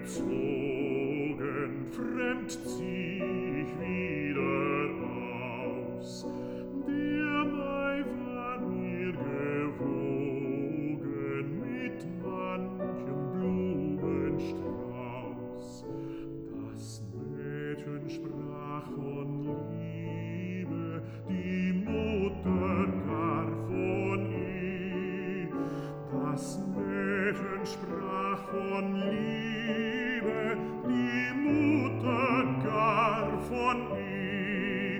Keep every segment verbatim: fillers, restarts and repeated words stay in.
gezogen, fremd zieh ich wieder aus. Der Mai war mir gewogen mit manchem Blumenstrauß. Das Mädchen sprach von Liebe, die Mutter gar von eh. Das Mädchen sprach von Liebe, die Mutter gar von eh.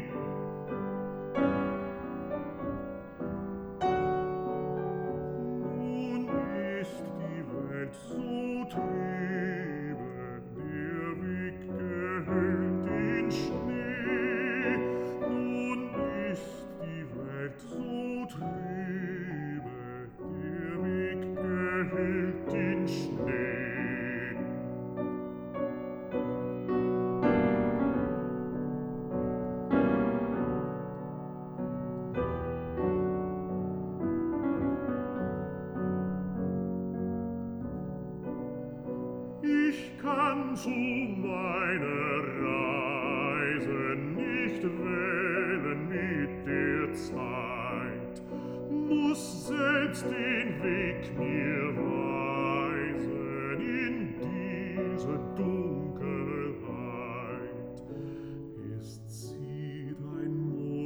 Nun ist die Welt so trübe, der Weg gehüllt in Schnee. Nun ist die Welt so trübe, der Weg gehüllt in Schnee. Ich kann zu meiner Reise nicht wählen mit der Zeit, muss selbst den Weg mir weisen in diese Dunkelheit. Es zieht ein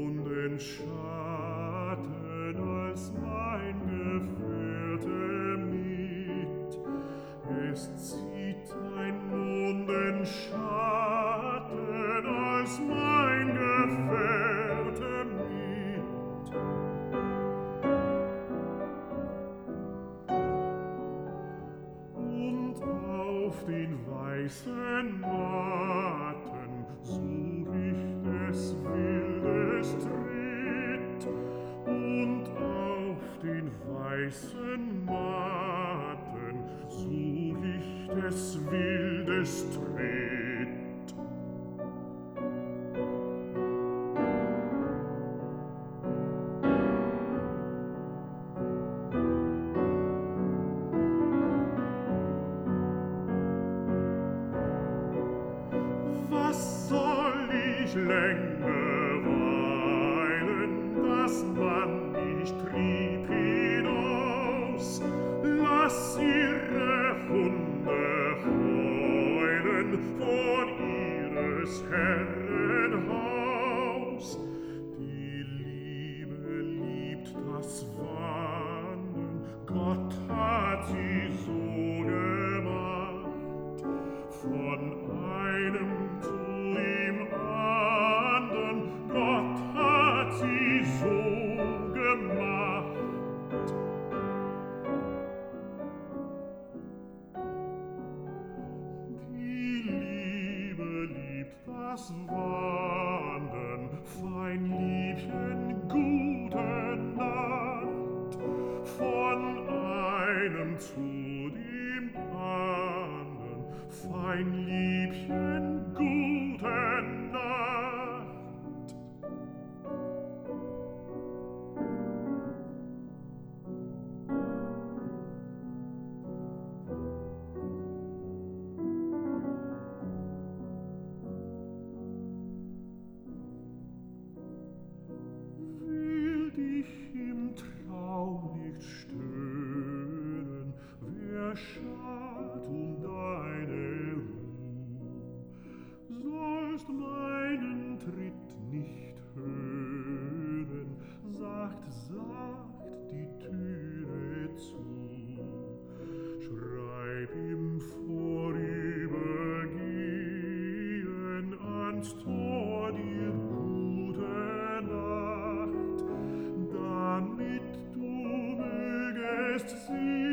Mondenschatten als mein Gefährte mit. Es zieht ein Mondenschatten als mein Gefährte mit. Und auf den weißen Matten such ich des Wildes Tritt. Und auf den weißen Matten such ich des Wildes Tritt. Was soll ich länger weilen, dass man mich trieb hinaus? Lass ihre Hunde heulen vor ihres Herren Haus. Die Liebe liebt das Wandern, Gott hat sie so gemacht. Von einem zu dem andern, Gott hat sie so gemacht. Die Liebe liebt das Wandern, fein Liebchen, gute Nacht. Von einem zu dem andern, fein Liebchen, gute Nacht. Will dich im Traum nicht stören, wer schad um deine Ruh? Sollst meinen Tritt nicht hören, sagt, sagt die Türe zu. Schreib im Vorübergehen ans Tor dir gute Nacht, damit du mögest sehen,